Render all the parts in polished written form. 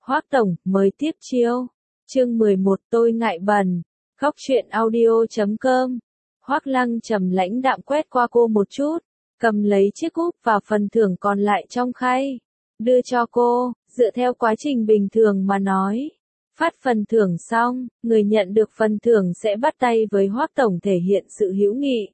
Hoác Tổng, mới tiếp chiêu. Chương 11 tôi ngại bẩn. Góc truyện audio.com. Hoác Lăng trầm lãnh đạm quét qua cô một chút, cầm lấy chiếc cúp và phần thưởng còn lại trong khay, đưa cho cô, dựa theo quá trình bình thường mà nói. Phát phần thưởng xong, người nhận được phần thưởng sẽ bắt tay với Hoác Tổng thể hiện sự hữu nghị.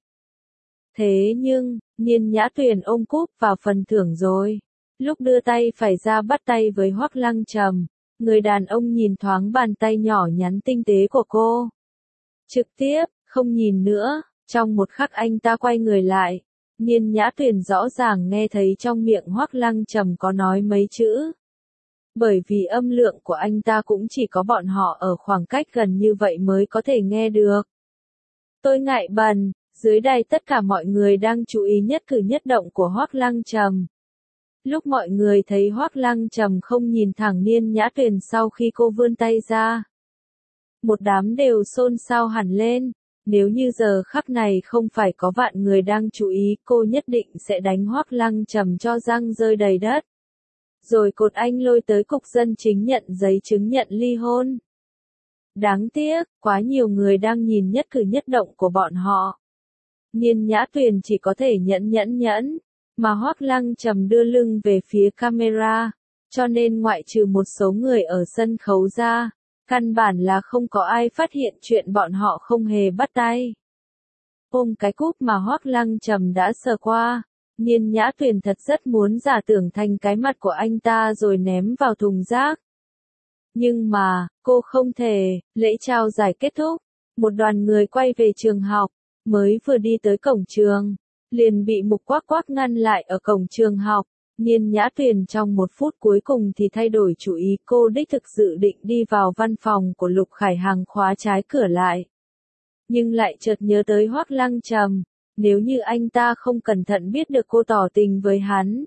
Thế nhưng, Nhiên Nhã Tuyền ôm cúp vào phần thưởng rồi. Lúc đưa tay phải ra bắt tay với Hoác Lăng trầm, người đàn ông nhìn thoáng bàn tay nhỏ nhắn tinh tế của cô. Trực tiếp, không nhìn nữa, trong một khắc anh ta quay người lại. Nhiên Nhã Tuyền rõ ràng nghe thấy trong miệng Hoác Lăng trầm có nói mấy chữ. Bởi vì âm lượng của anh ta cũng chỉ có bọn họ ở khoảng cách gần như vậy mới có thể nghe được. Tôi ngại bẩn, dưới đây tất cả mọi người đang chú ý nhất cử nhất động của Hoác Lăng trầm. Lúc mọi người thấy Hoác Lăng trầm không nhìn thẳng Nhiên Nhã Tuyền sau khi cô vươn tay ra, một đám đều xôn xao hẳn lên. Nếu như giờ khắc này không phải có vạn người đang chú ý, cô nhất định sẽ đánh Hoác Lăng trầm cho răng rơi đầy đất. Rồi cột anh lôi tới cục dân chính nhận giấy chứng nhận ly hôn. Đáng tiếc, quá nhiều người đang nhìn nhất cử nhất động của bọn họ. Nhiên Nhã Tuyền chỉ có thể nhẫn, mà Hoác Lăng trầm đưa lưng về phía camera, cho nên ngoại trừ một số người ở sân khấu ra, căn bản là không có ai phát hiện chuyện bọn họ không hề bắt tay. Ôm cái cúp mà Hoác Lăng trầm đã sờ qua, Nhiên Nhã Tuyền thật rất muốn giả tưởng thành cái mặt của anh ta rồi ném vào thùng rác. Nhưng mà, cô không thể. Lễ trao giải kết thúc, một đoàn người quay về trường học, mới vừa đi tới cổng trường, liền bị Mục Quác Quác ngăn lại ở cổng trường học. Nhiên Nhã Tuyền trong một phút cuối cùng thì thay đổi chủ ý, cô đích thực dự định đi vào văn phòng của Lục Khải Hằng khóa trái cửa lại. Nhưng lại chợt nhớ tới Hoác Lăng trầm, nếu như anh ta không cẩn thận biết được cô tỏ tình với hắn,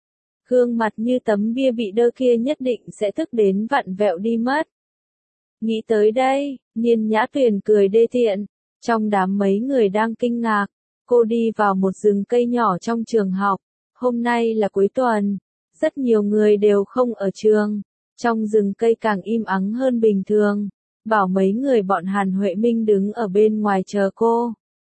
gương mặt như tấm bia bị đơ kia nhất định sẽ tức đến vặn vẹo đi mất. Nghĩ tới đây, Nhiên Nhã Tuyền cười đê tiện, trong đám mấy người đang kinh ngạc, cô đi vào một rừng cây nhỏ trong trường học. Hôm nay là cuối tuần, rất nhiều người đều không ở trường, trong rừng cây càng im ắng hơn bình thường, bảo mấy người bọn Hàn Huệ Minh đứng ở bên ngoài chờ cô.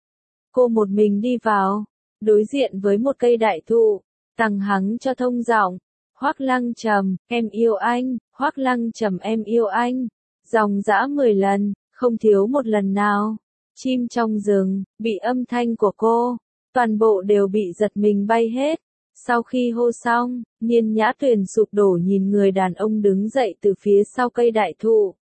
Cô một mình đi vào, đối diện với một cây đại thụ, tằng hắng cho thông giọng, Hoác Lăng trầm, em yêu anh, Hoác Lăng trầm em yêu anh, dòng dã 10 lần, không thiếu một lần nào. Chim trong rừng, bị âm thanh của cô, toàn bộ đều bị giật mình bay hết. Sau khi hô xong, Nhiên Nhã Tuyền sụp đổ nhìn người đàn ông đứng dậy từ phía sau cây đại thụ.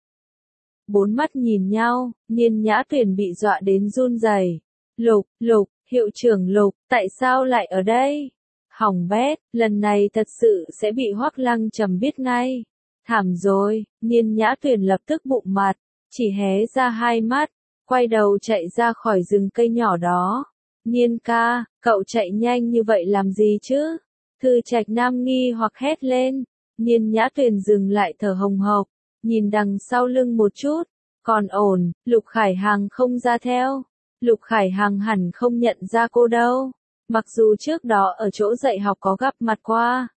Bốn mắt nhìn nhau, Nhiên Nhã Tuyền bị dọa đến run rẩy. Lục, hiệu trưởng Lục, tại sao lại ở đây? Hỏng bét, lần này thật sự sẽ bị Hoác Lăng trầm biết ngay. Thảm rồi, Nhiên Nhã Tuyền lập tức bụng mặt, chỉ hé ra hai mắt, quay đầu chạy ra khỏi rừng cây nhỏ đó. Nhiên ca, cậu chạy nhanh như vậy làm gì chứ? Thư Trạch Nam nghi hoặc hét lên. Nhiên Nhã Tuyền dừng lại thở hồng hộc, nhìn đằng sau lưng một chút, còn ổn. Lục Khải Hằng không ra theo. Lục Khải Hằng hẳn không nhận ra cô đâu, mặc dù trước đó ở chỗ dạy học có gặp mặt qua.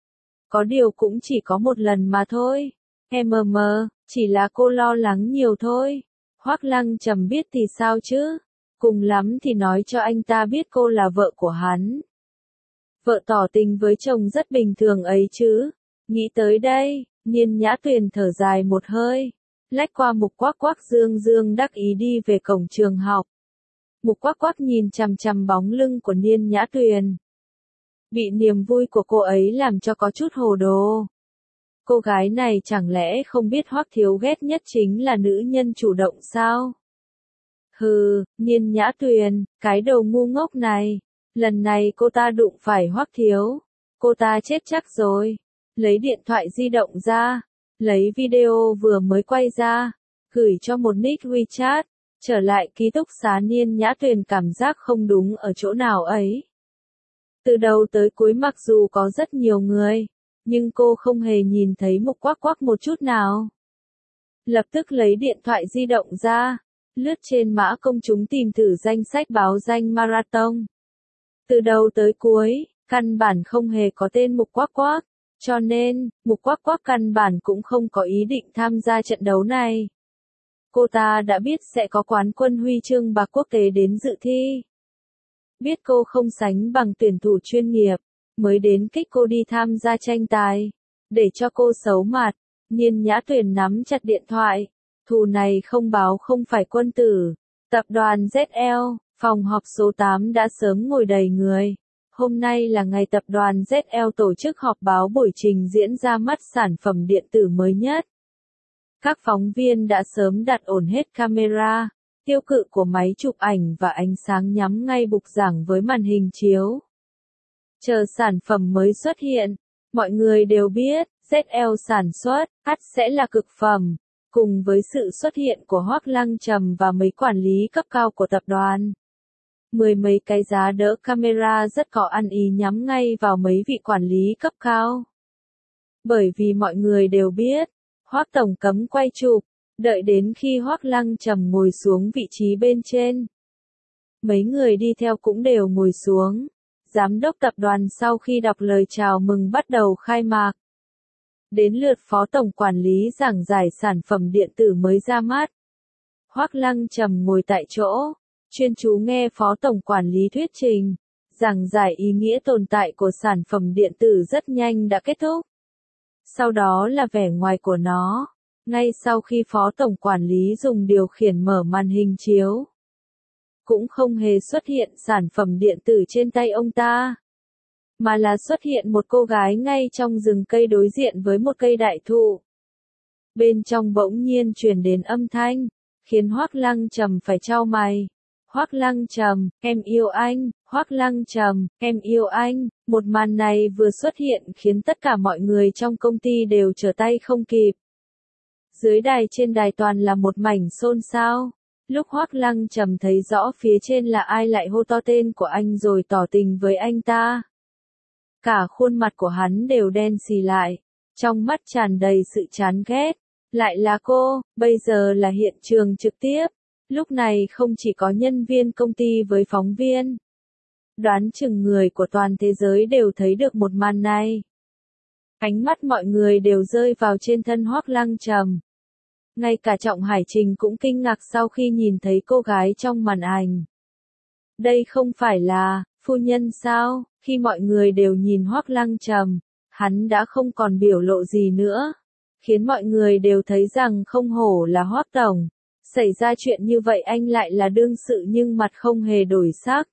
Có điều cũng chỉ có một lần mà thôi. Chỉ là cô lo lắng nhiều thôi. Hoác Lăng trầm biết thì sao chứ? Cùng lắm thì nói cho anh ta biết cô là vợ của hắn. Vợ tỏ tình với chồng rất bình thường ấy chứ. Nghĩ tới đây, Nhiên Nhã Tuyền thở dài một hơi, lách qua Mục Quác Quác dương đắc ý đi về cổng trường học. Mục Quác Quác nhìn chằm chằm bóng lưng của Nhiên Nhã Tuyền, bị niềm vui của cô ấy làm cho có chút hồ đồ. Cô gái này chẳng lẽ không biết Hoác Thiếu ghét nhất chính là nữ nhân chủ động sao? Hừ, Nhiên Nhã Tuyền, cái đầu ngu ngốc này. Lần này cô ta đụng phải Hoác Thiếu, cô ta chết chắc rồi. Lấy điện thoại di động ra, lấy video vừa mới quay ra, gửi cho một nick WeChat. Trở lại ký túc xá, Nhiên Nhã Tuyền cảm giác không đúng ở chỗ nào ấy. Từ đầu tới cuối mặc dù có rất nhiều người, nhưng cô không hề nhìn thấy Mục Quác Quác một chút nào. Lập tức lấy điện thoại di động ra, lướt trên mã công chúng tìm thử danh sách báo danh marathon. Từ đầu tới cuối, căn bản không hề có tên Mục Quác Quác, Cho nên, Mục Quắc Quắc căn bản cũng không có ý định tham gia trận đấu này. Cô ta đã biết sẽ có quán quân huy chương bạc quốc tế đến dự thi. Biết cô không sánh bằng tuyển thủ chuyên nghiệp, mới đến kích cô đi tham gia tranh tài. Để cho cô xấu mặt, Nhiên Nhã Tuyền nắm chặt điện thoại. Thù này không báo không phải quân tử. Tập đoàn ZL, phòng họp số 8 đã sớm ngồi đầy người. Hôm nay là ngày tập đoàn ZL tổ chức họp báo buổi trình diễn ra mắt sản phẩm điện tử mới nhất. Các phóng viên đã sớm đặt ổn hết camera, tiêu cự của máy chụp ảnh và ánh sáng nhắm ngay bục giảng với màn hình chiếu. Chờ sản phẩm mới xuất hiện, mọi người đều biết, ZL sản xuất, ắt sẽ là cực phẩm. Cùng với sự xuất hiện của Hoắc Lăng Trầm và mấy quản lý cấp cao của tập đoàn. Mười mấy cái giá đỡ camera rất có ăn ý nhắm ngay vào mấy vị quản lý cấp cao. Bởi vì mọi người đều biết, Hoắc tổng cấm quay chụp, đợi đến khi Hoắc Lăng Trầm ngồi xuống vị trí bên trên. Mấy người đi theo cũng đều ngồi xuống. Giám đốc tập đoàn sau khi đọc lời chào mừng bắt đầu khai mạc. Đến lượt phó tổng quản lý giảng giải sản phẩm điện tử mới ra mắt. Hoắc Lăng Trầm ngồi tại chỗ, chuyên chú nghe phó tổng quản lý thuyết trình, giảng giải ý nghĩa tồn tại của sản phẩm điện tử rất nhanh đã kết thúc. Sau đó là vẻ ngoài của nó, ngay sau khi phó tổng quản lý dùng điều khiển mở màn hình chiếu. Cũng không hề xuất hiện sản phẩm điện tử trên tay ông ta. Mà là xuất hiện một cô gái ngay trong rừng cây đối diện với một cây đại thụ. Bên trong bỗng nhiên truyền đến âm thanh, khiến Hoắc Lăng Trầm phải chau mày. Hoắc Lăng Trầm, em yêu anh, Hoắc Lăng Trầm, em yêu anh. Một màn này vừa xuất hiện khiến tất cả mọi người trong công ty đều trở tay không kịp. Dưới đài trên đài toàn là một mảnh xôn xao. Lúc Hoắc Lăng Trầm thấy rõ phía trên là ai lại hô to tên của anh rồi tỏ tình với anh ta. Cả khuôn mặt của hắn đều đen xì lại, trong mắt tràn đầy sự chán ghét. Lại là cô, bây giờ là hiện trường trực tiếp. Lúc này không chỉ có nhân viên công ty với phóng viên. Đoán chừng người của toàn thế giới đều thấy được một màn này. Ánh mắt mọi người đều rơi vào trên thân Hoắc Lăng Trầm. Ngay cả Trọng Hải Trình cũng kinh ngạc sau khi nhìn thấy cô gái trong màn ảnh. Đây không phải là phu nhân sao? Khi mọi người đều nhìn Hoắc Lăng Trầm, hắn đã không còn biểu lộ gì nữa, khiến mọi người đều thấy rằng không hổ là Hoắc tổng. Xảy ra chuyện như vậy anh lại là đương sự nhưng mặt không hề đổi sắc.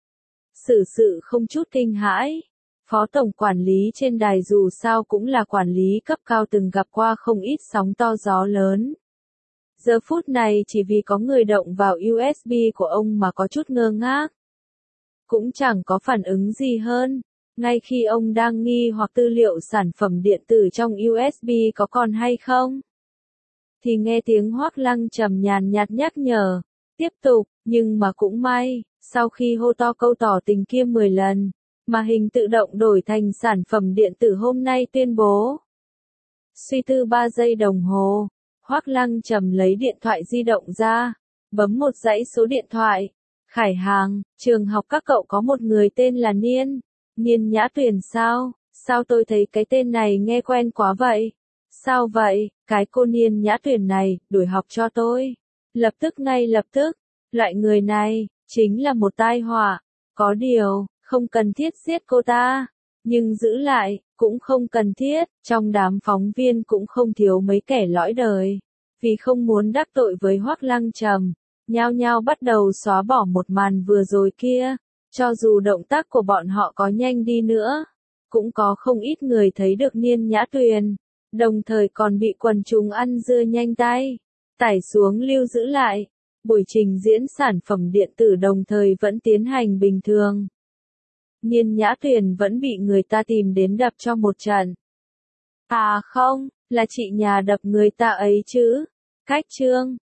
Xử sự không chút kinh hãi. Phó tổng quản lý trên đài dù sao cũng là quản lý cấp cao từng gặp qua không ít sóng to gió lớn. Giờ phút này chỉ vì có người động vào USB của ông mà có chút ngơ ngác. Cũng chẳng có phản ứng gì hơn. Ngay khi ông đang nghi hoặc tư liệu sản phẩm điện tử trong USB có còn hay không, thì nghe tiếng Hoắc Lăng Trầm nhàn nhạt nhắc nhở. Tiếp tục, nhưng mà cũng may, sau khi hô to câu tỏ tình kia 10 lần, màn hình tự động đổi thành sản phẩm điện tử hôm nay tuyên bố. Suy tư 3 giây đồng hồ, Hoắc Lăng Trầm lấy điện thoại di động ra, bấm một dãy số điện thoại. Khải Hàng, trường học các cậu có một người tên là Nhiên Nhã Tuyền sao? Sao tôi thấy cái tên này nghe quen quá vậy? Sao vậy, cái cô Nhiên Nhã Tuyền này, đuổi học cho tôi. Ngay lập tức, loại người này, chính là một tai họa. Có điều, không cần thiết giết cô ta, nhưng giữ lại, cũng không cần thiết. Trong đám phóng viên cũng không thiếu mấy kẻ lõi đời. Vì không muốn đắc tội với Hoắc Lăng Trầm, nhao nhao bắt đầu xóa bỏ một màn vừa rồi kia. Cho dù động tác của bọn họ có nhanh đi nữa, cũng có không ít người thấy được Nhiên Nhã Tuyền, đồng thời còn bị quần chúng ăn dưa nhanh tay, tải xuống lưu giữ lại. Buổi trình diễn sản phẩm điện tử đồng thời vẫn tiến hành bình thường. Nhiên Nhã Tuyền vẫn bị người ta tìm đến đập cho một trận. À không, là chị nhà đập người ta ấy chứ. Cách chương